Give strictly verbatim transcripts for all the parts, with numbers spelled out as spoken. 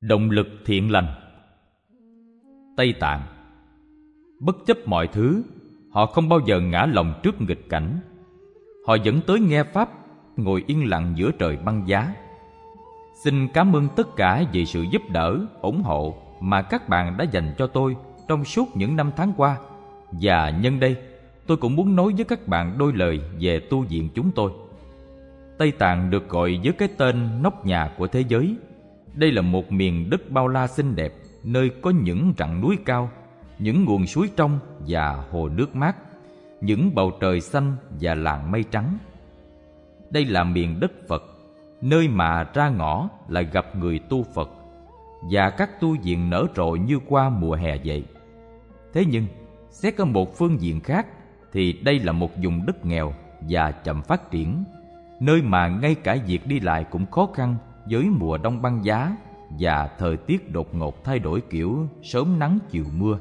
Động lực thiện lành. Tây Tạng. Bất chấp mọi thứ, họ không bao giờ ngã lòng trước nghịch cảnh. Họ vẫn tới nghe Pháp, ngồi yên lặng giữa trời băng giá. Xin cảm ơn tất cả vì sự giúp đỡ, ủng hộ mà các bạn đã dành cho tôi trong suốt những năm tháng qua. Và nhân đây, tôi cũng muốn nói với các bạn đôi lời về tu viện chúng tôi. Tây Tạng được gọi với cái tên nóc nhà của thế giới. Đây là một miền đất bao la xinh đẹp, nơi có những rặng núi cao, những nguồn suối trong và hồ nước mát, những bầu trời xanh và làn mây trắng. Đây là miền đất Phật, nơi mà ra ngõ là gặp người tu Phật, và các tu viện nở rộ như qua mùa hè vậy. Thế nhưng, xét ở một phương diện khác, thì đây là một vùng đất nghèo và chậm phát triển, nơi mà ngay cả việc đi lại cũng khó khăn với mùa đông băng giá và thời tiết đột ngột thay đổi kiểu sớm nắng chiều mưa.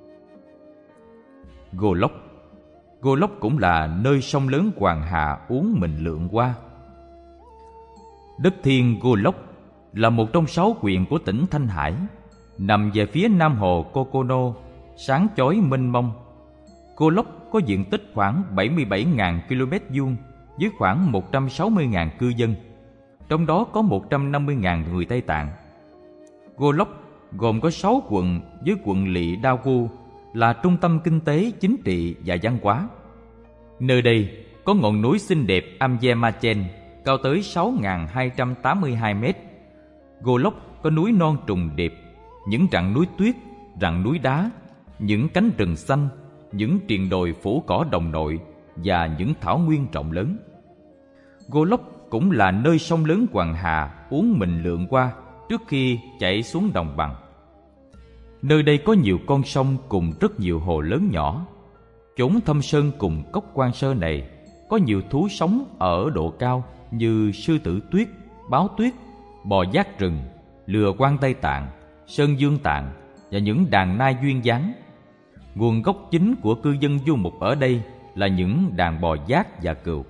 Golok. Golok cũng là nơi sông lớn Hoàng Hà uốn mình lượn qua. Đất thiên Golok là một trong sáu huyện của tỉnh Thanh Hải, nằm về phía nam hồ Kokono, sáng chói mênh mông. Golok có diện tích khoảng bảy mươi bảy nghìn ki lô mét vuông với khoảng một trăm sáu mươi nghìn cư dân, trong đó có một trăm năm mươi nghìn người Tây Tạng. Golok gồm có sáu quận với quận lỵ Daegu là trung tâm kinh tế, chính trị và văn hóa. Nơi đây có ngọn núi xinh đẹp Amyemachen cao tới sáu nghìn hai trăm tám mươi hai mét. Golok có núi non trùng điệp, những rặng núi tuyết, rặng núi đá, những cánh rừng xanh, những triền đồi phủ cỏ đồng nội và những thảo nguyên rộng lớn. Golok cũng là nơi sông lớn Hoàng Hà uốn mình lượn qua trước khi chảy xuống đồng bằng. Nơi đây có nhiều con sông cùng rất nhiều hồ lớn nhỏ. Chốn thâm sơn cùng cốc quan sơ này có nhiều thú sống ở độ cao như sư tử tuyết, báo tuyết, bò giác rừng, lừa quan Tây Tạng, sơn dương Tạng và những đàn nai duyên dáng. Nguồn gốc chính của cư dân du mục ở đây là những đàn bò giác và cừu.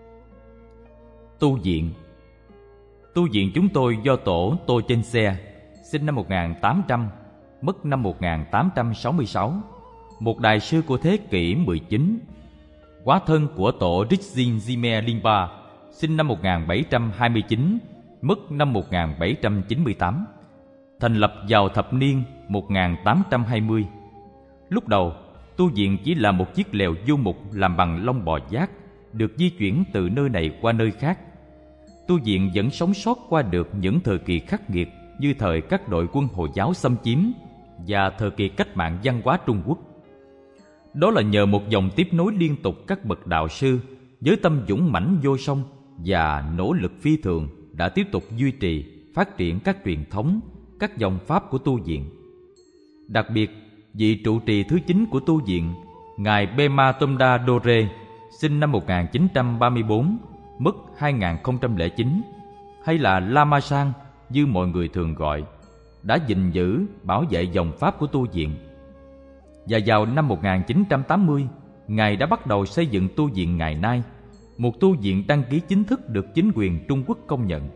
Tu viện. Tu viện chúng tôi do tổ Tô Chên Xe, sinh năm một nghìn tám trăm, mất năm một nghìn tám trăm sáu mươi sáu, một đại sư của thế kỷ mười chín, hóa thân của tổ Rizin Jime Limpa, sinh năm một nghìn bảy trăm hai mươi chín, mất năm một nghìn bảy trăm chín mươi tám, thành lập vào thập niên một nghìn tám trăm hai mươi. Lúc đầu, tu viện chỉ là một chiếc lèo du mục làm bằng lông bò giác, được di chuyển từ nơi này qua nơi khác. Tu viện vẫn sống sót qua được những thời kỳ khắc nghiệt như thời các đội quân Hồi giáo xâm chiếm và thời kỳ cách mạng văn hóa Trung Quốc. Đó là nhờ một dòng tiếp nối liên tục các bậc đạo sư với tâm dũng mãnh vô song và nỗ lực phi thường đã tiếp tục duy trì, phát triển các truyền thống, các dòng pháp của tu viện. Đặc biệt, vị trụ trì thứ chín của tu viện, ngài Pema Tomda Dore, sinh năm một nghìn chín trăm ba mươi bốn, mất hai nghìn không trăm lẻ chín, hay là Lama Sang như mọi người thường gọi, đã gìn giữ, bảo vệ dòng pháp của tu viện. Và vào năm một nghìn chín trăm tám mươi, ngài đã bắt đầu xây dựng tu viện ngày nay, một tu viện đăng ký chính thức được chính quyền Trung Quốc công nhận.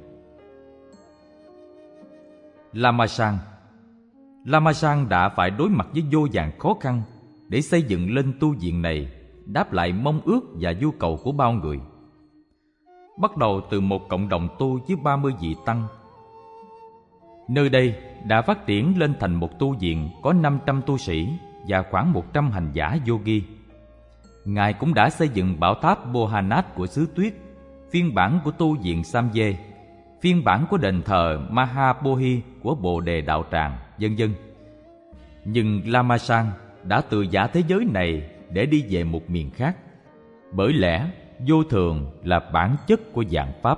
Lama Sang. Lama Sang đã phải đối mặt với vô vàn khó khăn để xây dựng lên tu viện này, đáp lại mong ước và nhu cầu của bao người. Bắt đầu từ một cộng đồng tu với ba mươi vị tăng, nơi đây đã phát triển lên thành một tu viện có năm trăm tu sĩ và khoảng một trăm hành giả yogi. Ngài cũng đã xây dựng bảo tháp Bohanath của xứ Tuyết, phiên bản của tu viện Samye, phiên bản của đền thờ Mahabodhi của Bồ Đề Đạo Tràng, vân vân. Nhưng Lama Sang đã từ giả thế giới này để đi về một miền khác, bởi lẽ vô thường là bản chất của vạn pháp.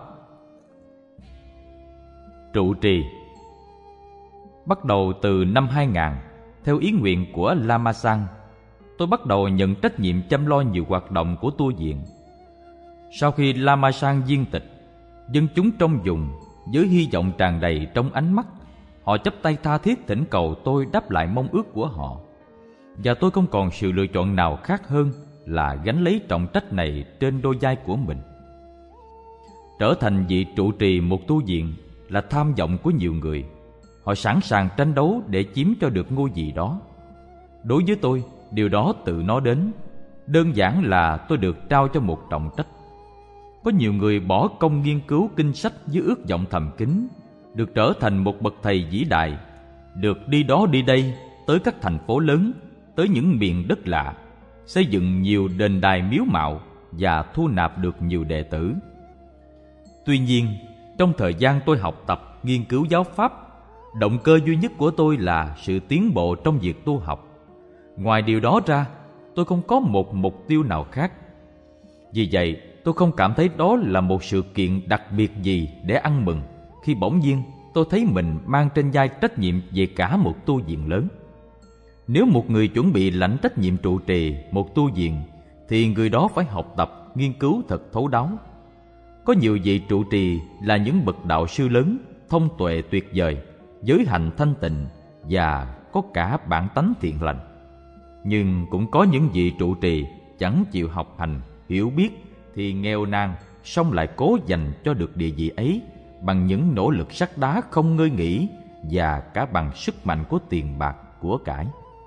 Trụ trì. Bắt đầu từ năm hai nghìn, theo ý nguyện của Lama Sang, tôi bắt đầu nhận trách nhiệm chăm lo nhiều hoạt động của tu viện. Sau khi Lama Sang viên tịch, dân chúng trong vùng với hy vọng tràn đầy trong ánh mắt, họ chắp tay tha thiết thỉnh cầu tôi đáp lại mong ước của họ. Và tôi không còn sự lựa chọn nào khác hơn là gánh lấy trọng trách này trên đôi vai của mình. Trở thành vị trụ trì một tu viện là tham vọng của nhiều người. Họ sẵn sàng tranh đấu để chiếm cho được ngôi vị đó. Đối với tôi, điều đó tự nó đến. Đơn giản là tôi được trao cho một trọng trách. Có nhiều người bỏ công nghiên cứu kinh sách với ước vọng thầm kín, được trở thành một bậc thầy vĩ đại, được đi đó đi đây, tới các thành phố lớn, tới những miền đất lạ, xây dựng nhiều đền đài miếu mạo và thu nạp được nhiều đệ tử. Tuy nhiên, trong thời gian tôi học tập, nghiên cứu giáo pháp, động cơ duy nhất của tôi là sự tiến bộ trong việc tu học. Ngoài điều đó ra, tôi không có một mục tiêu nào khác. Vì vậy, tôi không cảm thấy đó là một sự kiện đặc biệt gì để ăn mừng khi bỗng nhiên tôi thấy mình mang trên vai trách nhiệm về cả một tu viện lớn. Nếu một người chuẩn bị lãnh trách nhiệm trụ trì một tu viện, thì người đó phải học tập, nghiên cứu thật thấu đáo. Có nhiều vị trụ trì là những bậc đạo sư lớn, thông tuệ tuyệt vời, giới hạnh thanh tịnh và có cả bản tánh thiện lành. Nhưng cũng có những vị trụ trì chẳng chịu học hành, hiểu biết, thì nghèo nàn, song lại cố dành cho được địa vị ấy bằng những nỗ lực sắt đá không ngơi nghỉ và cả bằng sức mạnh của tiền bạc, của cải.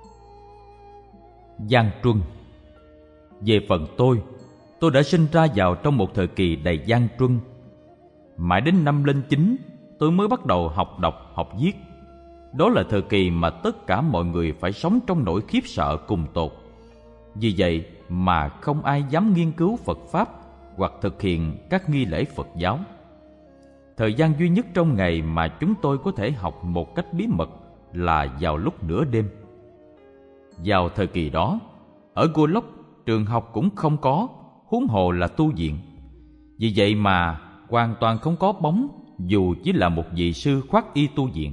Gian truân. Về phần tôi, tôi đã sinh ra vào trong một thời kỳ đầy gian truân. Mãi đến năm lên chín, tôi mới bắt đầu học đọc, học viết. Đó là thời kỳ mà tất cả mọi người phải sống trong nỗi khiếp sợ cùng tột. Vì vậy mà không ai dám nghiên cứu Phật Pháp hoặc thực hiện các nghi lễ Phật giáo. Thời gian duy nhất trong ngày mà chúng tôi có thể học một cách bí mật là vào lúc nửa đêm. Vào thời kỳ đó, ở Cô Lốc, trường học cũng không có, huống hồ là tu viện. Vì vậy mà hoàn toàn không có bóng, dù chỉ là một vị sư khoác y tu viện.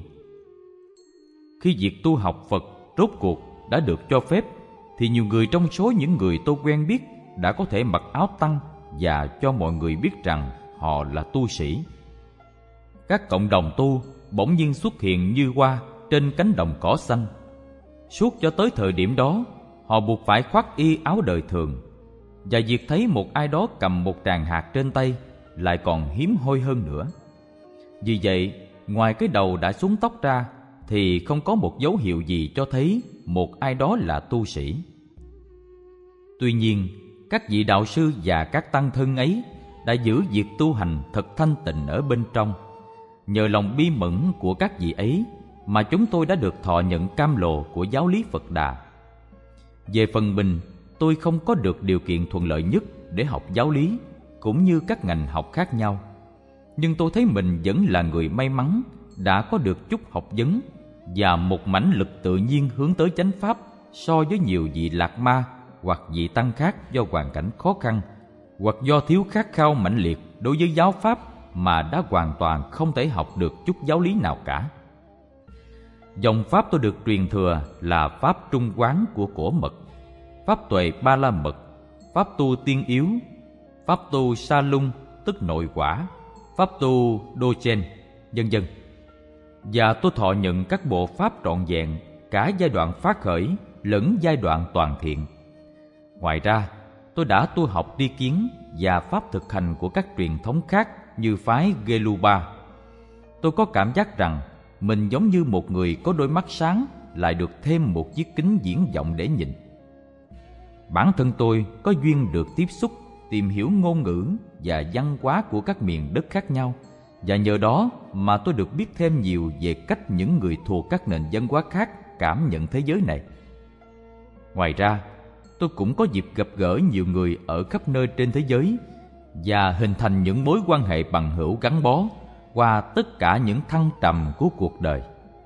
Khi việc tu học Phật rốt cuộc đã được cho phép, thì nhiều người trong số những người tôi quen biết đã có thể mặc áo tăng và cho mọi người biết rằng họ là tu sĩ. Các cộng đồng tu bỗng nhiên xuất hiện như hoa trên cánh đồng cỏ xanh. Suốt cho tới thời điểm đó, họ buộc phải khoác y áo đời thường, và việc thấy một ai đó cầm một tràng hạt trên tay lại còn hiếm hoi hơn nữa. Vì vậy, ngoài cái đầu đã xuống tóc ra, thì không có một dấu hiệu gì cho thấy một ai đó là tu sĩ. Tuy nhiên, các vị đạo sư và các tăng thân ấy đã giữ việc tu hành thật thanh tịnh ở bên trong. Nhờ lòng bi mẫn của các vị ấy mà chúng tôi đã được thọ nhận cam lồ của giáo lý Phật Đà. Về phần mình, tôi không có được điều kiện thuận lợi nhất để học giáo lý, cũng như các ngành học khác nhau. Nhưng tôi thấy mình vẫn là người may mắn đã có được chút học vấn và một mãnh lực tự nhiên hướng tới chánh pháp so với nhiều vị lạc ma hoặc vị tăng khác do hoàn cảnh khó khăn hoặc do thiếu khát khao mãnh liệt đối với giáo pháp mà đã hoàn toàn không thể học được chút giáo lý nào cả. Dòng pháp tôi được truyền thừa là pháp Trung Quán của Cổ Mật, pháp Tuệ Ba La Mật, pháp tu Tiên Yếu, pháp tu Sa Lung tức nội quả, pháp tu Đô Chen, vân vân. Và tôi thọ nhận các bộ pháp trọn vẹn, cả giai đoạn phát khởi lẫn giai đoạn toàn thiện. Ngoài ra, tôi đã tu học tri kiến và pháp thực hành của các truyền thống khác như phái Gelupa. Tôi có cảm giác rằng mình giống như một người có đôi mắt sáng lại được thêm một chiếc kính viễn vọng để nhìn. Bản thân tôi có duyên được tiếp xúc, tìm hiểu ngôn ngữ và văn hóa của các miền đất khác nhau, và nhờ đó mà tôi được biết thêm nhiều về cách những người thuộc các nền văn hóa khác cảm nhận thế giới này. Ngoài ra, tôi cũng có dịp gặp gỡ nhiều người ở khắp nơi trên thế giới và hình thành những mối quan hệ bằng hữu gắn bó qua tất cả những thăng trầm của cuộc đời.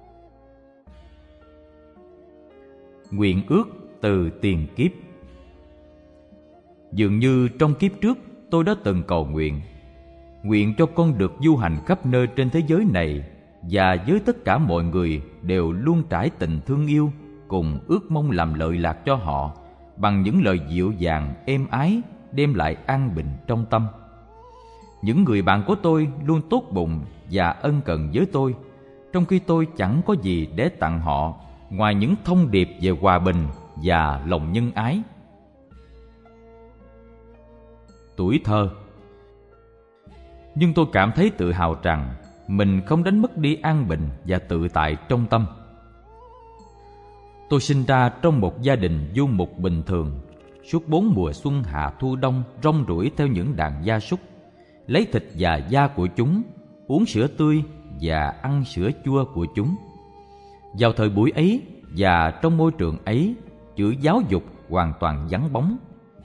Nguyện ước từ tiền kiếp. Dường như trong kiếp trước tôi đã từng cầu nguyện, nguyện cho con được du hành khắp nơi trên thế giới này, và với tất cả mọi người đều luôn trải tình thương yêu, cùng ước mong làm lợi lạc cho họ bằng những lời dịu dàng êm ái, đem lại an bình trong tâm. Những người bạn của tôi luôn tốt bụng và ân cần với tôi, trong khi tôi chẳng có gì để tặng họ ngoài những thông điệp về hòa bình và lòng nhân ái. Tuổi thơ. Nhưng tôi cảm thấy tự hào rằng mình không đánh mất đi an bình và tự tại trong tâm. Tôi sinh ra trong một gia đình du mục bình thường, suốt bốn mùa xuân hạ thu đông rong ruổi theo những đàn gia súc, lấy thịt và da của chúng, uống sữa tươi và ăn sữa chua của chúng. Vào thời buổi ấy và trong môi trường ấy, chữ giáo dục hoàn toàn vắng bóng.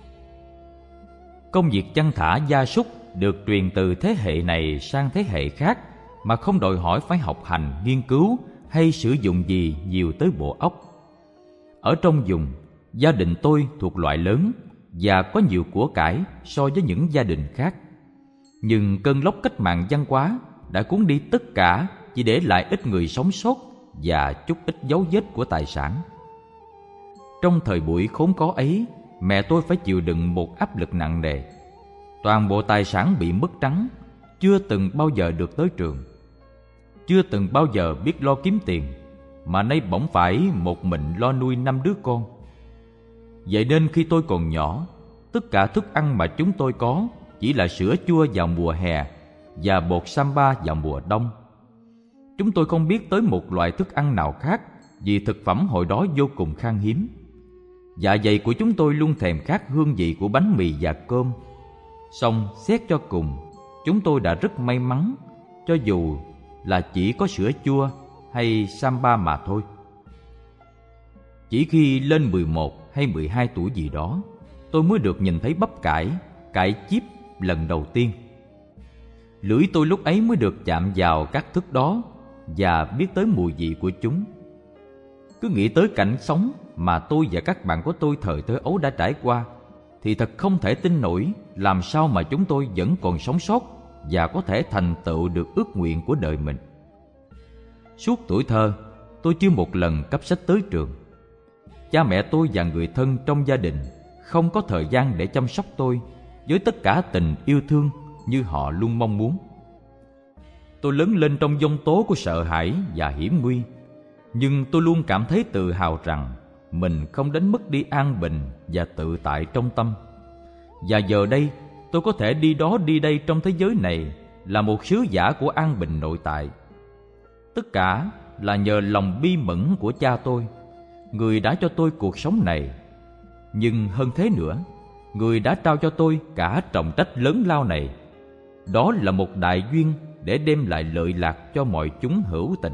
Công việc chăn thả gia súc được truyền từ thế hệ này sang thế hệ khác mà không đòi hỏi phải học hành, nghiên cứu hay sử dụng gì nhiều tới bộ óc. Ở trong vùng, gia đình tôi thuộc loại lớn và có nhiều của cải so với những gia đình khác. Nhưng cơn lốc cách mạng văn hóa đã cuốn đi tất cả, chỉ để lại ít người sống sót và chút ít dấu vết của tài sản. Trong thời buổi khốn khó ấy, mẹ tôi phải chịu đựng một áp lực nặng nề. Toàn bộ tài sản bị mất trắng, chưa từng bao giờ được tới trường, chưa từng bao giờ biết lo kiếm tiền, mà nay bỗng phải một mình lo nuôi năm đứa con. Vậy nên khi tôi còn nhỏ, tất cả thức ăn mà chúng tôi có chỉ là sữa chua vào mùa hè và bột samba vào mùa đông. Chúng tôi không biết tới một loại thức ăn nào khác vì thực phẩm hồi đó vô cùng khan hiếm. Dạ dày của chúng tôi luôn thèm khát hương vị của bánh mì và cơm. Song xét cho cùng, chúng tôi đã rất may mắn, cho dù là chỉ có sữa chua hay samba mà thôi. Chỉ khi lên mười một hay mười hai tuổi gì đó, tôi mới được nhìn thấy bắp cải, cải chíp lần đầu tiên. Lưỡi tôi lúc ấy mới được chạm vào các thức đó và biết tới mùi vị của chúng. Cứ nghĩ tới cảnh sống mà tôi và các bạn của tôi thời thơ ấu đã trải qua, thì thật không thể tin nổi làm sao mà chúng tôi vẫn còn sống sót và có thể thành tựu được ước nguyện của đời mình. Suốt tuổi thơ, tôi chưa một lần cắp sách tới trường. Cha mẹ tôi và người thân trong gia đình không có thời gian để chăm sóc tôi với tất cả tình yêu thương như họ luôn mong muốn. Tôi lớn lên trong giông tố của sợ hãi và hiểm nguy, nhưng tôi luôn cảm thấy tự hào rằng mình không đánh mất đi an bình và tự tại trong tâm. Và giờ đây, tôi có thể đi đó đi đây trong thế giới này là một sứ giả của an bình nội tại. Tất cả là nhờ lòng bi mẫn của cha tôi, người đã cho tôi cuộc sống này. Nhưng hơn thế nữa, người đã trao cho tôi cả trọng trách lớn lao này. Đó là một đại duyên để đem lại lợi lạc cho mọi chúng hữu tình.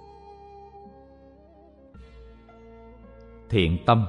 Thiện tâm.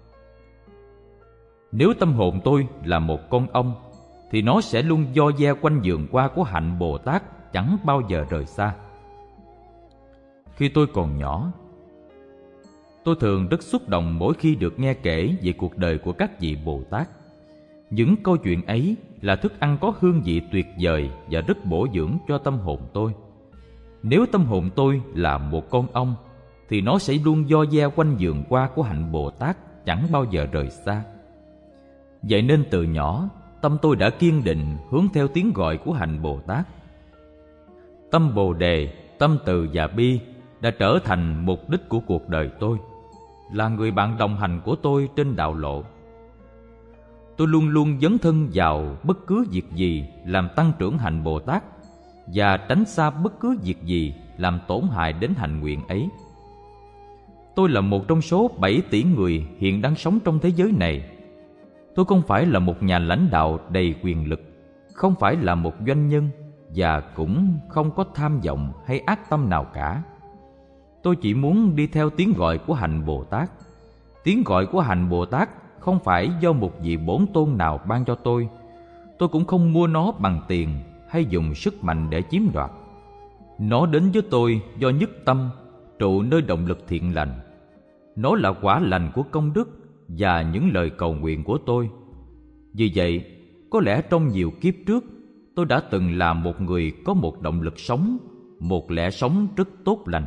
Nếu tâm hồn tôi là một con ong, thì nó sẽ luôn vo ve quanh vườn hoa của hạnh Bồ Tát, chẳng bao giờ rời xa. Khi tôi còn nhỏ, tôi thường rất xúc động mỗi khi được nghe kể về cuộc đời của các vị Bồ Tát. Những câu chuyện ấy là thức ăn có hương vị tuyệt vời và rất bổ dưỡng cho tâm hồn tôi. Nếu tâm hồn tôi là một con ong, thì nó sẽ luôn vo ve quanh vườn hoa của hạnh Bồ Tát, chẳng bao giờ rời xa. Vậy nên từ nhỏ, tâm tôi đã kiên định hướng theo tiếng gọi của hạnh Bồ Tát. Tâm Bồ Đề, tâm từ và bi đã trở thành mục đích của cuộc đời tôi, là người bạn đồng hành của tôi trên đạo lộ. Tôi luôn luôn dấn thân vào bất cứ việc gì làm tăng trưởng hạnh Bồ Tát và tránh xa bất cứ việc gì làm tổn hại đến hạnh nguyện ấy. Tôi là một trong số bảy tỷ người hiện đang sống trong thế giới này. Tôi không phải là một nhà lãnh đạo đầy quyền lực, không phải là một doanh nhân và cũng không có tham vọng hay ác tâm nào cả. Tôi chỉ muốn đi theo tiếng gọi của hạnh Bồ Tát. Tiếng gọi của hạnh Bồ Tát không phải do một vị bổn tôn nào ban cho tôi. Tôi cũng không mua nó bằng tiền hay dùng sức mạnh để chiếm đoạt. Nó đến với tôi do nhất tâm, trụ nơi động lực thiện lành. Nó là quả lành của công đức và những lời cầu nguyện của tôi. Vì vậy, có lẽ trong nhiều kiếp trước, tôi đã từng là một người có một động lực sống, một lẽ sống rất tốt lành.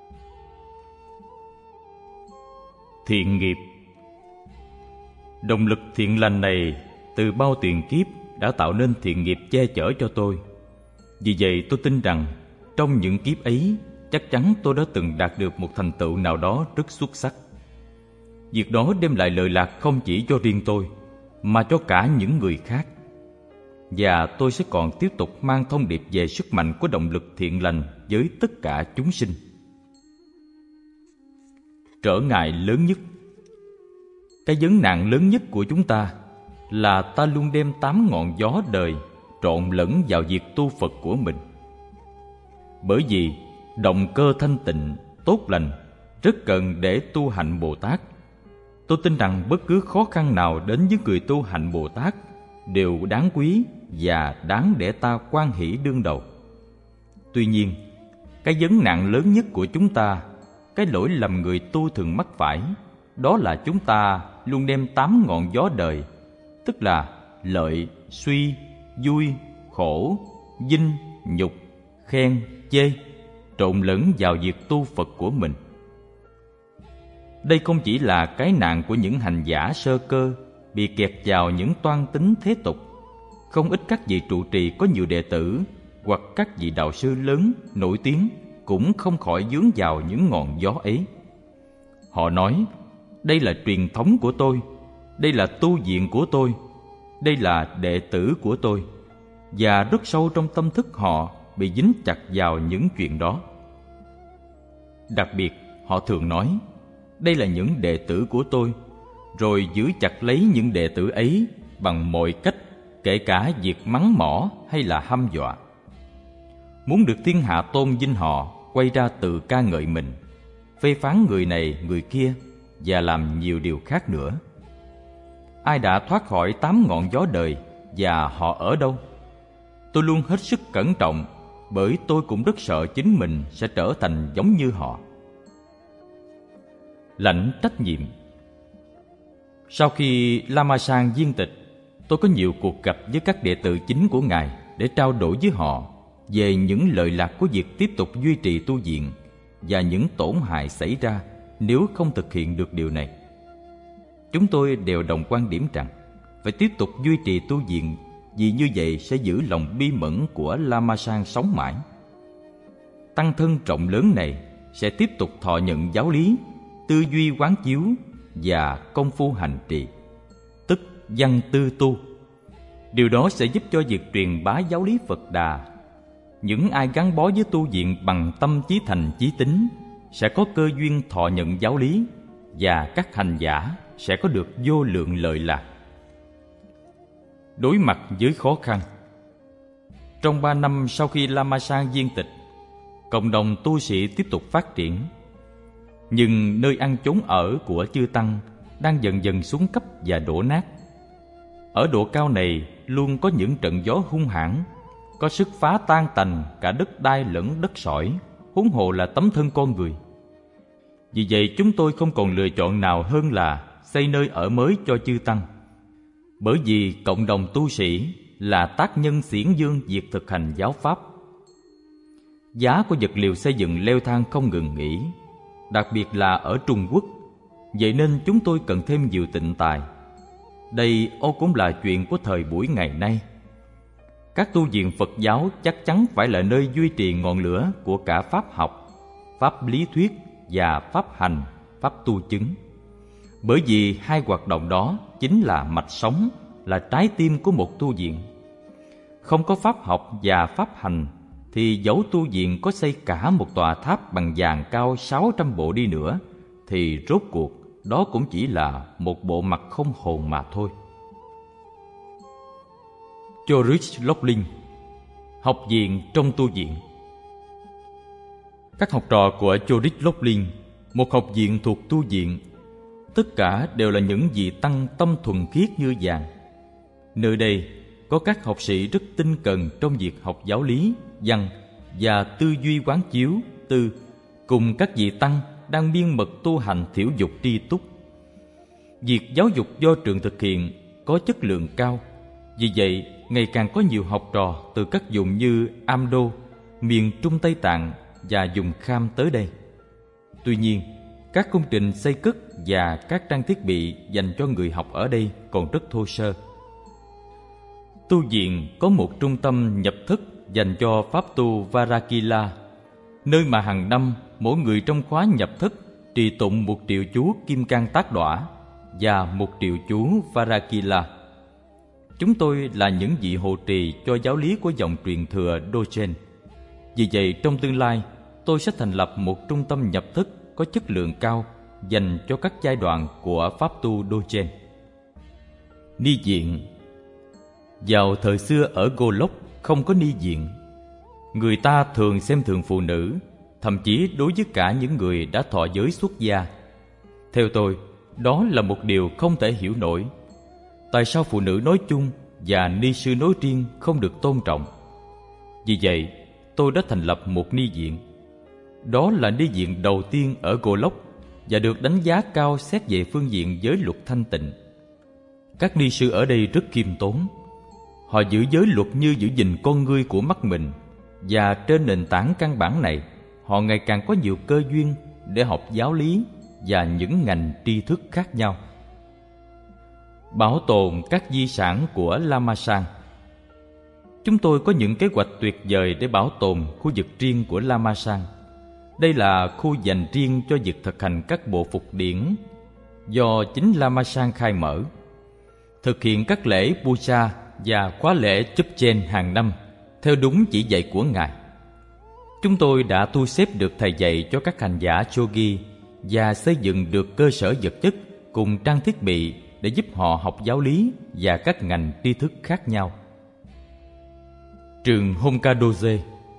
Thiện nghiệp. Động lực thiện lành này từ bao tiền kiếp đã tạo nên thiện nghiệp che chở cho tôi. Vì vậy tôi tin rằng trong những kiếp ấy, chắc chắn tôi đã từng đạt được một thành tựu nào đó rất xuất sắc. Việc đó đem lại lợi lạc không chỉ cho riêng tôi, mà cho cả những người khác. và tôi sẽ còn tiếp tục mang thông điệp về sức mạnh của động lực thiện lành với tất cả chúng sinh. Trở ngại lớn nhất. Cái vấn nạn lớn nhất của chúng ta là ta luôn đem tám ngọn gió đời trộn lẫn vào việc tu Phật của mình. Bởi vì động cơ thanh tịnh, tốt lành rất cần để tu hạnh Bồ Tát. Tôi tin rằng bất cứ khó khăn nào đến với người tu hạnh Bồ Tát đều đáng quý và đáng để ta hoan hỷ đương đầu. Tuy nhiên, cái vấn nạn lớn nhất của chúng ta, cái lỗi lầm người tu thường mắc phải, đó là chúng ta luôn đem tám ngọn gió đời, tức là lợi, suy, vui, khổ, vinh, nhục, khen, chê, trộn lẫn vào việc tu Phật của mình. Đây không chỉ là cái nạn của những hành giả sơ cơ bị kẹt vào những toan tính thế tục. Không ít các vị trụ trì có nhiều đệ tử hoặc các vị đạo sư lớn, nổi tiếng cũng không khỏi vướng vào những ngọn gió ấy. Họ nói, đây là truyền thống của tôi, đây là tu viện của tôi, đây là đệ tử của tôi, và rất sâu trong tâm thức họ bị dính chặt vào những chuyện đó. Đặc biệt, họ thường nói, đây là những đệ tử của tôi, rồi giữ chặt lấy những đệ tử ấy bằng mọi cách, kể cả việc mắng mỏ hay là hăm dọa. Muốn được thiên hạ tôn vinh họ, quay ra tự ca ngợi mình, phê phán người này người kia và làm nhiều điều khác nữa. Ai đã thoát khỏi tám ngọn gió đời và họ ở đâu? Tôi luôn hết sức cẩn trọng, bởi tôi cũng rất sợ chính mình sẽ trở thành giống như họ. Lãnh trách nhiệm. Sau khi Lama Sang viên tịch, tôi có nhiều cuộc gặp với các đệ tử chính của Ngài để trao đổi với họ về những lợi lạc của việc tiếp tục duy trì tu viện và những tổn hại xảy ra nếu không thực hiện được điều này. Chúng tôi đều đồng quan điểm rằng phải tiếp tục duy trì tu viện, vì như vậy sẽ giữ lòng bi mẫn của Lama Sang sống mãi. Tăng thân trọng lớn này sẽ tiếp tục thọ nhận giáo lý, tư duy quán chiếu và công phu hành trì, tức văn tư tu. Điều đó sẽ giúp cho việc truyền bá giáo lý Phật Đà. Những ai gắn bó với tu viện bằng tâm chí thành chí tín sẽ có cơ duyên thọ nhận giáo lý, và các hành giả sẽ có được vô lượng lợi lạc. Đối mặt với khó khăn. Trong ba năm sau khi Lama Sang viên tịch, cộng đồng tu sĩ tiếp tục phát triển. Nhưng nơi ăn chốn ở của chư tăng đang dần dần xuống cấp và đổ nát. Ở độ cao này luôn có những trận gió hung hãn, có sức phá tan tành cả đất đai lẫn đất sỏi, huống hồ là tấm thân con người. Vì vậy chúng tôi không còn lựa chọn nào hơn là xây nơi ở mới cho chư tăng. Bởi vì cộng đồng tu sĩ là tác nhân xiển dương việc thực hành giáo pháp. Giá của vật liệu xây dựng leo thang không ngừng nghỉ, đặc biệt là ở Trung Quốc. Vậy nên chúng tôi cần thêm nhiều tịnh tài. Đây ô cũng là chuyện của thời buổi ngày nay. Các tu viện Phật giáo chắc chắn phải là nơi duy trì ngọn lửa của cả pháp học, pháp lý thuyết và pháp hành, pháp tu chứng. Bởi vì hai hoạt động đó chính là mạch sống, là trái tim của một tu viện. Không có pháp học và pháp hành thì dẫu tu viện có xây cả một tòa tháp bằng vàng cao sáu trăm bộ đi nữa thì rốt cuộc đó cũng chỉ là một bộ mặt không hồn mà thôi. Chorich Locklin, học viện trong tu viện. Các học trò của Chorich Locklin, một học viện thuộc tu viện, tất cả đều là những vị tăng tâm thuần khiết như vàng. Nơi đây có các học sĩ rất tinh cần trong việc học giáo lý, văn và tư duy quán chiếu, tư, cùng các vị tăng đang miên mật tu hành thiểu dục tri túc. Việc giáo dục do trường thực hiện có chất lượng cao, vì vậy ngày càng có nhiều học trò từ các vùng như Amdo, miền Trung Tây Tạng và vùng Kham tới đây. Tuy nhiên, các công trình xây cất và các trang thiết bị dành cho người học ở đây còn rất thô sơ. Tu viện có một trung tâm nhập thức dành cho pháp tu Varakila, nơi mà hàng năm mỗi người trong khóa nhập thức trì tụng một triệu chú Kim Cang Tác Đọa và một triệu chú Varakila. Chúng tôi là những vị hộ trì cho giáo lý của dòng truyền thừa Dogen. Vì vậy, trong tương lai, tôi sẽ thành lập một trung tâm nhập thức có chất lượng cao dành cho các giai đoạn của pháp tu Dogen. Ni viện. Vào thời xưa ở Golok không có ni viện. Người ta thường xem thường phụ nữ, thậm chí đối với cả những người đã thọ giới xuất gia. Theo tôi, đó là một điều không thể hiểu nổi. Tại sao phụ nữ nói chung và ni sư nói riêng không được tôn trọng? Vì vậy, tôi đã thành lập một ni viện. Đó là ni viện đầu tiên ở Golok và được đánh giá cao xét về phương diện giới luật thanh tịnh. Các ni sư ở đây rất khiêm tốn. Họ giữ giới luật như giữ gìn con ngươi của mắt mình, và trên nền tảng căn bản này, họ ngày càng có nhiều cơ duyên để học giáo lý và những ngành tri thức khác nhau. Bảo tồn các di sản của Lama Sang. Chúng tôi có những kế hoạch tuyệt vời để bảo tồn khu vực riêng của Lama Sang. Đây là khu dành riêng cho việc thực hành các bộ phục điển do chính Lama Sang khai mở, thực hiện các lễ puja và khóa lễ Chupchen hàng năm theo đúng chỉ dạy của Ngài. Chúng tôi đã thu xếp được thầy dạy cho các hành giả Chogi và xây dựng được cơ sở vật chất cùng trang thiết bị để giúp họ học giáo lý và các ngành tri thức khác nhau. Trường Honkadoze.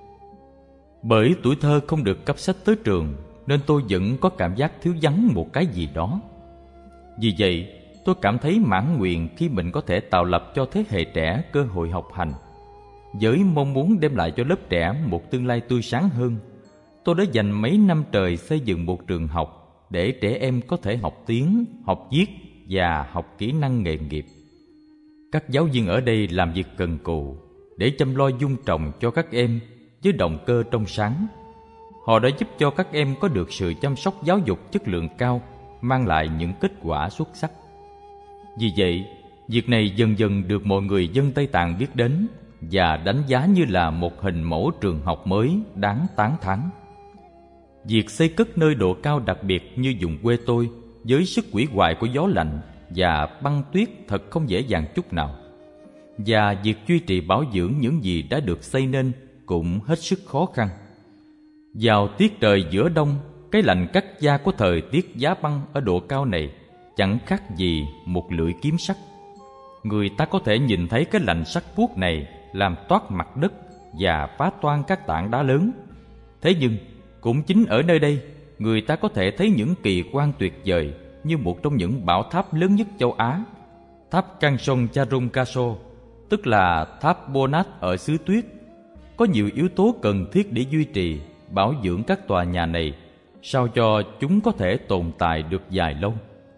Bởi tuổi thơ không được cấp sách tới trường, nên tôi vẫn có cảm giác thiếu vắng một cái gì đó. Vì vậy, tôi cảm thấy mãn nguyện khi mình có thể tạo lập cho thế hệ trẻ cơ hội học hành. Với mong muốn đem lại cho lớp trẻ một tương lai tươi sáng hơn, tôi đã dành mấy năm trời xây dựng một trường học để trẻ em có thể học tiếng, học viết và học kỹ năng nghề nghiệp. Các giáo viên ở đây làm việc cần cù để chăm lo dung trồng cho các em với động cơ trong sáng. Họ đã giúp cho các em có được sự chăm sóc giáo dục chất lượng cao, mang lại những kết quả xuất sắc. Vì vậy, việc này dần dần được mọi người dân Tây Tạng biết đến và đánh giá như là một hình mẫu trường học mới đáng tán thán. Việc xây cất nơi độ cao đặc biệt như vùng quê tôi, với sức hủy hoại của gió lạnh và băng tuyết thật không dễ dàng chút nào. Và việc duy trì bảo dưỡng những gì đã được xây nên cũng hết sức khó khăn. Vào tiết trời giữa đông, cái lạnh cắt da của thời tiết giá băng ở độ cao này chẳng khác gì một lưỡi kiếm sắt. Người ta có thể nhìn thấy cái lạnh sắc buốt này làm toát mặt đất và phá toang các tảng đá lớn. Thế nhưng, cũng chính ở nơi đây, người ta có thể thấy những kỳ quan tuyệt vời như một trong những bảo tháp lớn nhất châu Á, tháp Kansong Charum Kaso, tức là tháp Bonat ở xứ tuyết. Có nhiều yếu tố cần thiết để duy trì, bảo dưỡng các tòa nhà này, sao cho chúng có thể tồn tại được dài lâu.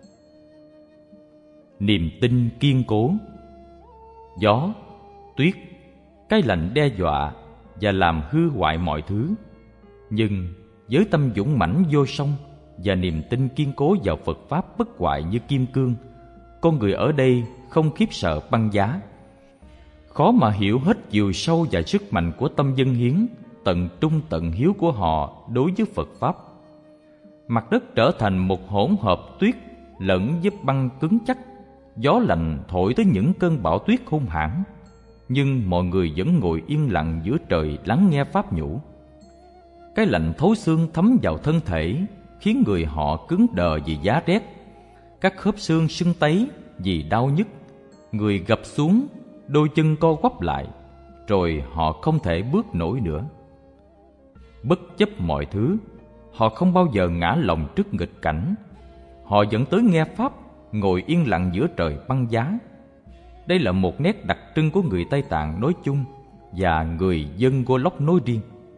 Niềm tin kiên cố. Gió, tuyết, cái lạnh đe dọa và làm hư hoại mọi thứ. Nhưng với tâm dũng mãnh vô song và niềm tin kiên cố vào Phật Pháp bất hoại như kim cương, con người ở đây không khiếp sợ băng giá. Khó mà hiểu hết chiều sâu và sức mạnh của tâm dâng hiến, tận trung tận hiếu của họ đối với Phật Pháp. Mặt đất trở thành một hỗn hợp tuyết lẫn với băng cứng chắc. Gió lạnh thổi tới những cơn bão tuyết hung hãn, nhưng mọi người vẫn ngồi yên lặng giữa trời lắng nghe pháp nhủ. Cái lạnh thấu xương thấm vào thân thể, khiến người họ cứng đờ vì giá rét. Các khớp xương sưng tấy vì đau nhức. Người gập xuống, đôi chân co quắp lại, rồi họ không thể bước nổi nữa. Bất chấp mọi thứ, họ không bao giờ ngã lòng trước nghịch cảnh. Họ vẫn tới nghe pháp, ngồi yên lặng giữa trời băng giá. Đây là một nét đặc trưng của người Tây Tạng nói chung và người dân Golok nói riêng.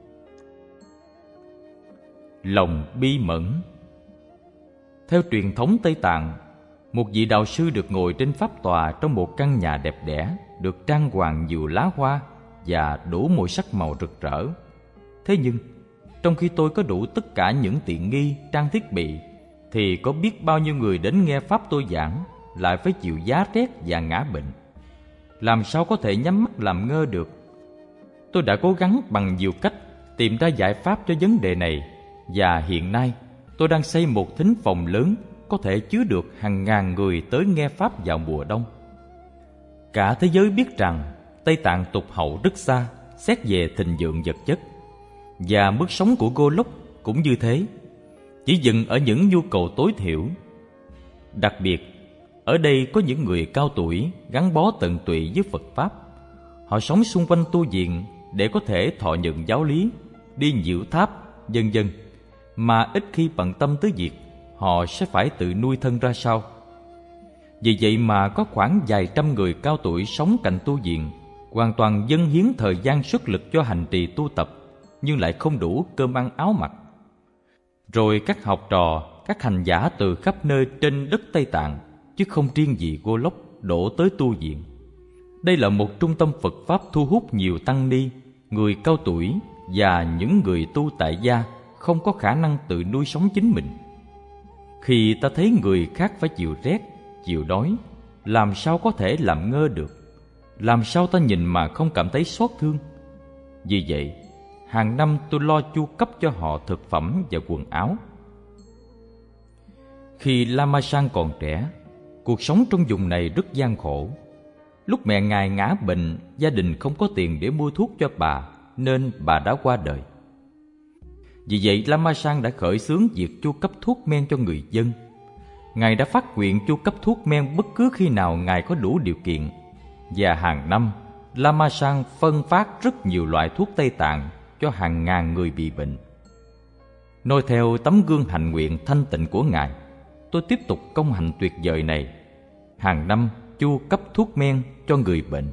Lòng bi mẫn. Theo truyền thống Tây Tạng, một vị đạo sư được ngồi trên pháp tòa trong một căn nhà đẹp đẽ, được trang hoàng nhiều lá hoa và đủ mọi sắc màu rực rỡ. Thế nhưng, trong khi tôi có đủ tất cả những tiện nghi, trang thiết bị, thì có biết bao nhiêu người đến nghe pháp tôi giảng lại phải chịu giá rét và ngã bệnh. Làm sao có thể nhắm mắt làm ngơ được? Tôi đã cố gắng bằng nhiều cách tìm ra giải pháp cho vấn đề này, và hiện nay tôi đang xây một thính phòng lớn có thể chứa được hàng ngàn người tới nghe pháp vào mùa đông. Cả thế giới biết rằng Tây Tạng tụt hậu rất xa xét về thịnh vượng vật chất, và mức sống của Golok cũng như thế, chỉ dừng ở những nhu cầu tối thiểu. Đặc biệt, ở đây có những người cao tuổi gắn bó tận tụy với Phật Pháp. Họ sống xung quanh tu viện để có thể thọ nhận giáo lý, đi nhiễu tháp, vân vân, mà ít khi bận tâm tới việc họ sẽ phải tự nuôi thân ra sao. Vì vậy mà có khoảng vài trăm người cao tuổi sống cạnh tu viện, hoàn toàn dâng hiến thời gian sức lực cho hành trì tu tập, nhưng lại không đủ cơm ăn áo mặc. Rồi các học trò, các hành giả từ khắp nơi trên đất Tây Tạng, chứ không riêng gì Golok, đổ tới tu viện. Đây là một trung tâm Phật Pháp thu hút nhiều tăng ni, người cao tuổi và những người tu tại gia không có khả năng tự nuôi sống chính mình. Khi ta thấy người khác phải chịu rét, chịu đói, làm sao có thể làm ngơ được? Làm sao ta nhìn mà không cảm thấy xót thương? Vì vậy, hàng năm tôi lo chu cấp cho họ thực phẩm và quần áo. Khi Lama Sang còn trẻ, cuộc sống trong vùng này rất gian khổ. Lúc mẹ ngài ngã bệnh, gia đình không có tiền để mua thuốc cho bà, nên bà đã qua đời. Vì vậy, Lama Sang đã khởi xướng việc chu cấp thuốc men cho người dân. Ngài đã phát nguyện chu cấp thuốc men bất cứ khi nào ngài có đủ điều kiện. Và hàng năm, Lama Sang phân phát rất nhiều loại thuốc Tây Tạng cho hàng ngàn người bị bệnh. Noi theo tấm gương hạnh nguyện thanh tịnh của ngài, tôi tiếp tục công hạnh tuyệt vời này, hàng năm chu cấp thuốc men cho người bệnh.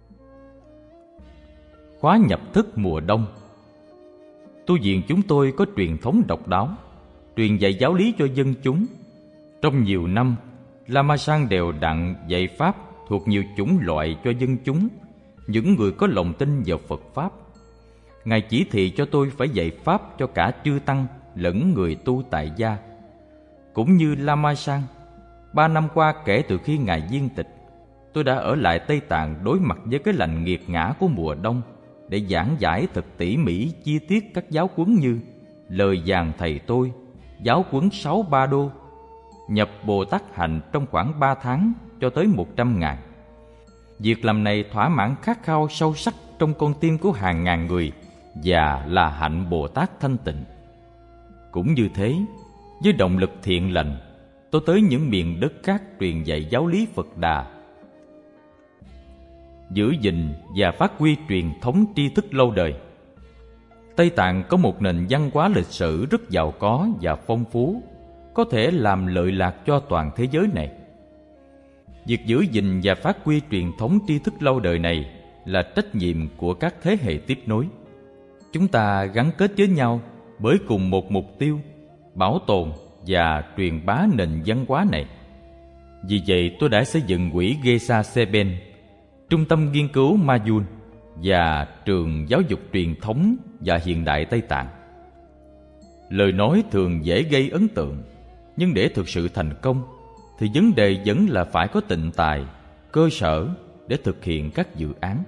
Khóa nhập thức mùa đông. Tu viện chúng tôi có truyền thống độc đáo, truyền dạy giáo lý cho dân chúng. Trong nhiều năm, Lama Sang đều đặn dạy Pháp thuộc nhiều chủng loại cho dân chúng, những người có lòng tin vào Phật Pháp. Ngài chỉ thị cho tôi phải dạy Pháp cho cả chư tăng lẫn người tu tại gia. Cũng như Lama Sang, ba năm qua kể từ khi ngài viên tịch, tôi đã ở lại Tây Tạng đối mặt với cái lạnh nghiệt ngã của mùa đông để giảng giải thật tỉ mỉ chi tiết các giáo huấn như lời vàng thầy tôi, giáo huấn sáu ba đô, nhập Bồ Tát hạnh trong khoảng ba tháng cho tới một trăm ngàn. Việc làm này thỏa mãn khát khao sâu sắc trong con tim của hàng ngàn người và là hạnh Bồ Tát thanh tịnh. Cũng như thế, với động lực thiện lành, tôi tới những miền đất khác truyền dạy giáo lý Phật Đà, giữ gìn và phát huy truyền thống tri thức lâu đời. Tây Tạng có một nền văn hóa lịch sử rất giàu có và phong phú, có thể làm lợi lạc cho toàn thế giới này. Việc giữ gìn và phát huy truyền thống tri thức lâu đời này là trách nhiệm của các thế hệ tiếp nối. Chúng ta gắn kết với nhau bởi cùng một mục tiêu, bảo tồn và truyền bá nền văn hóa này. Vì vậy, tôi đã xây dựng quỹ Geshe Seben, trung tâm nghiên cứu Mayun và trường giáo dục truyền thống và hiện đại Tây Tạng. Lời nói thường dễ gây ấn tượng, nhưng để thực sự thành công thì vấn đề vẫn là phải có tịnh tài, cơ sở để thực hiện các dự án.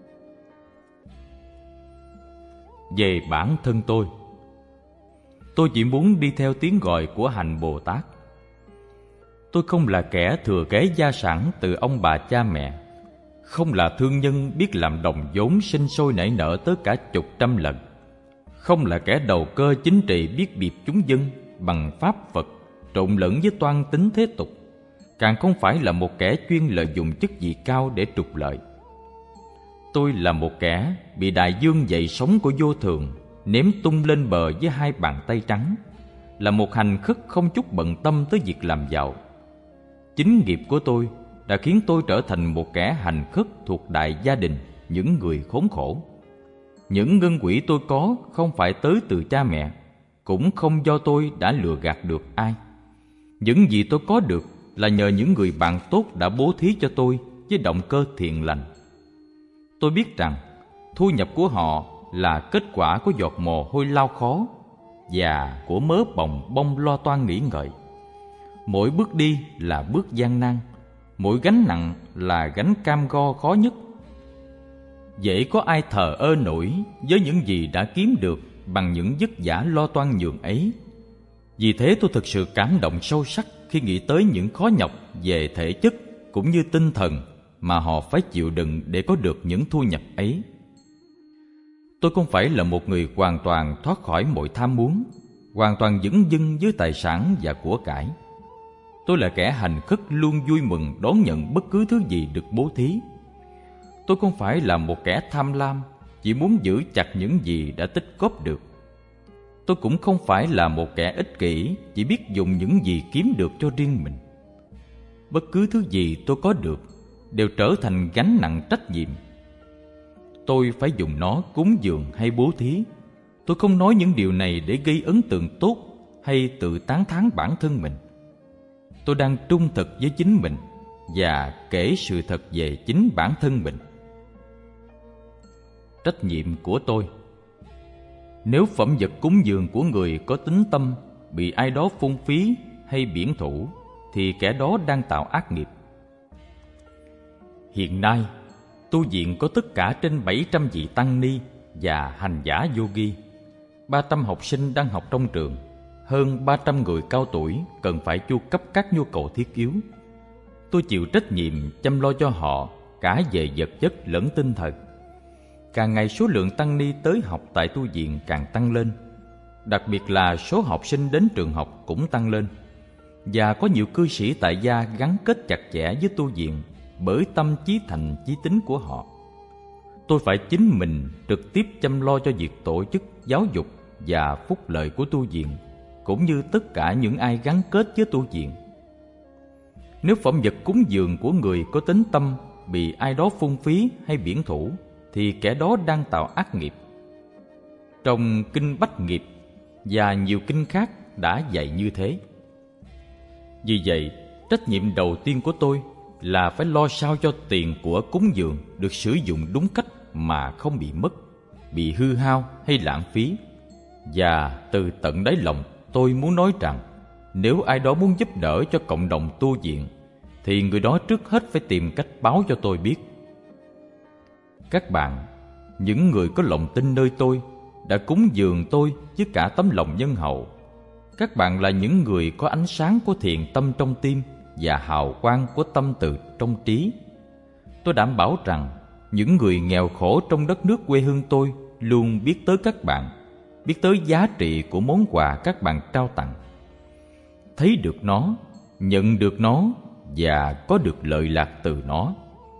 Về bản thân tôi, tôi chỉ muốn đi theo tiếng gọi của hành Bồ Tát. Tôi không là kẻ thừa kế gia sản từ ông bà cha mẹ, không là thương nhân biết làm đồng vốn sinh sôi nảy nở tới cả chục trăm lần, không là kẻ đầu cơ chính trị biết biệp chúng dân bằng pháp Phật trộn lẫn với toan tính thế tục, càng không phải là một kẻ chuyên lợi dụng chức vị cao để trục lợi. Tôi là một kẻ bị đại dương dậy sóng của vô thường ném tung lên bờ với hai bàn tay trắng, là một hành khất không chút bận tâm tới việc làm giàu. Chính nghiệp của tôi đã khiến tôi trở thành một kẻ hành khất thuộc đại gia đình những người khốn khổ. Những ngân quỹ tôi có không phải tới từ cha mẹ, cũng không do tôi đã lừa gạt được ai. Những gì tôi có được là nhờ những người bạn tốt đã bố thí cho tôi với động cơ thiện lành. Tôi biết rằng thu nhập của họ là kết quả của giọt mồ hôi lao khó và của mớ bồng bông lo toan nghĩ ngợi. Mỗi bước đi là bước gian nan, mỗi gánh nặng là gánh cam go khó nhất. Dễ có ai thờ ơ nổi với những gì đã kiếm được bằng những vất vả lo toan nhường ấy. Vì thế tôi thực sự cảm động sâu sắc khi nghĩ tới những khó nhọc về thể chất cũng như tinh thần mà họ phải chịu đựng để có được những thu nhập ấy. Tôi không phải là một người hoàn toàn thoát khỏi mọi tham muốn, hoàn toàn dửng dưng với tài sản và của cải. Tôi là kẻ hành khất luôn vui mừng đón nhận bất cứ thứ gì được bố thí. Tôi không phải là một kẻ tham lam, chỉ muốn giữ chặt những gì đã tích góp được. Tôi cũng không phải là một kẻ ích kỷ, chỉ biết dùng những gì kiếm được cho riêng mình. Bất cứ thứ gì tôi có được đều trở thành gánh nặng trách nhiệm. Tôi phải dùng nó cúng dường hay bố thí. Tôi không nói những điều này để gây ấn tượng tốt hay tự tán thán bản thân mình. Tôi đang trung thực với chính mình và kể sự thật về chính bản thân mình. Trách nhiệm của tôi. Nếu phẩm vật cúng dường của người có tính tâm bị ai đó phung phí hay biển thủ, thì kẻ đó đang tạo ác nghiệp. Hiện nay, tu viện có tất cả trên bảy trăm vị tăng ni và hành giả yogi, ba trăm học sinh đang học trong trường, hơn ba trăm người cao tuổi cần phải chu cấp các nhu cầu thiết yếu. Tôi chịu trách nhiệm chăm lo cho họ cả về vật chất lẫn tinh thần. Càng ngày số lượng tăng ni tới học tại tu viện càng tăng lên, đặc biệt là số học sinh đến trường học cũng tăng lên, và có nhiều cư sĩ tại gia gắn kết chặt chẽ với tu viện bởi tâm chí thành chí tín của họ. Tôi phải chính mình trực tiếp chăm lo cho việc tổ chức giáo dục và phúc lợi của tu viện, cũng như tất cả những ai gắn kết với tu viện. Nếu phẩm vật cúng dường của người có tính tâm bị ai đó phung phí hay biển thủ, thì kẻ đó đang tạo ác nghiệp. Trong Kinh Bách Nghiệp và nhiều kinh khác đã dạy như thế. Vì vậy, trách nhiệm đầu tiên của tôi là phải lo sao cho tiền của cúng dường được sử dụng đúng cách mà không bị mất, bị hư hao hay lãng phí. Và từ tận đáy lòng tôi muốn nói rằng, nếu ai đó muốn giúp đỡ cho cộng đồng tu viện, thì người đó trước hết phải tìm cách báo cho tôi biết. Các bạn, những người có lòng tin nơi tôi, đã cúng dường tôi với cả tấm lòng nhân hậu. Các bạn là những người có ánh sáng của thiện tâm trong tim và hào quang của tâm từ trong trí. Tôi đảm bảo rằng những người nghèo khổ trong đất nước quê hương tôi luôn biết tới các bạn, biết tới giá trị của món quà các bạn trao tặng. Thấy được nó, nhận được nó và có được lợi lạc từ nó.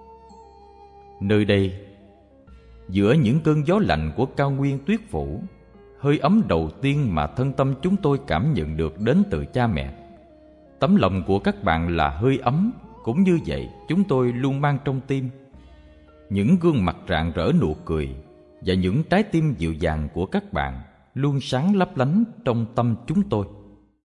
Nơi đây, giữa những cơn gió lạnh của cao nguyên tuyết phủ, hơi ấm đầu tiên mà thân tâm chúng tôi cảm nhận được đến từ cha mẹ. Tấm lòng của các bạn là hơi ấm, cũng như vậy chúng tôi luôn mang trong tim. Những gương mặt rạng rỡ nụ cười và những trái tim dịu dàng của các bạn luôn sáng lấp lánh trong tâm chúng tôi.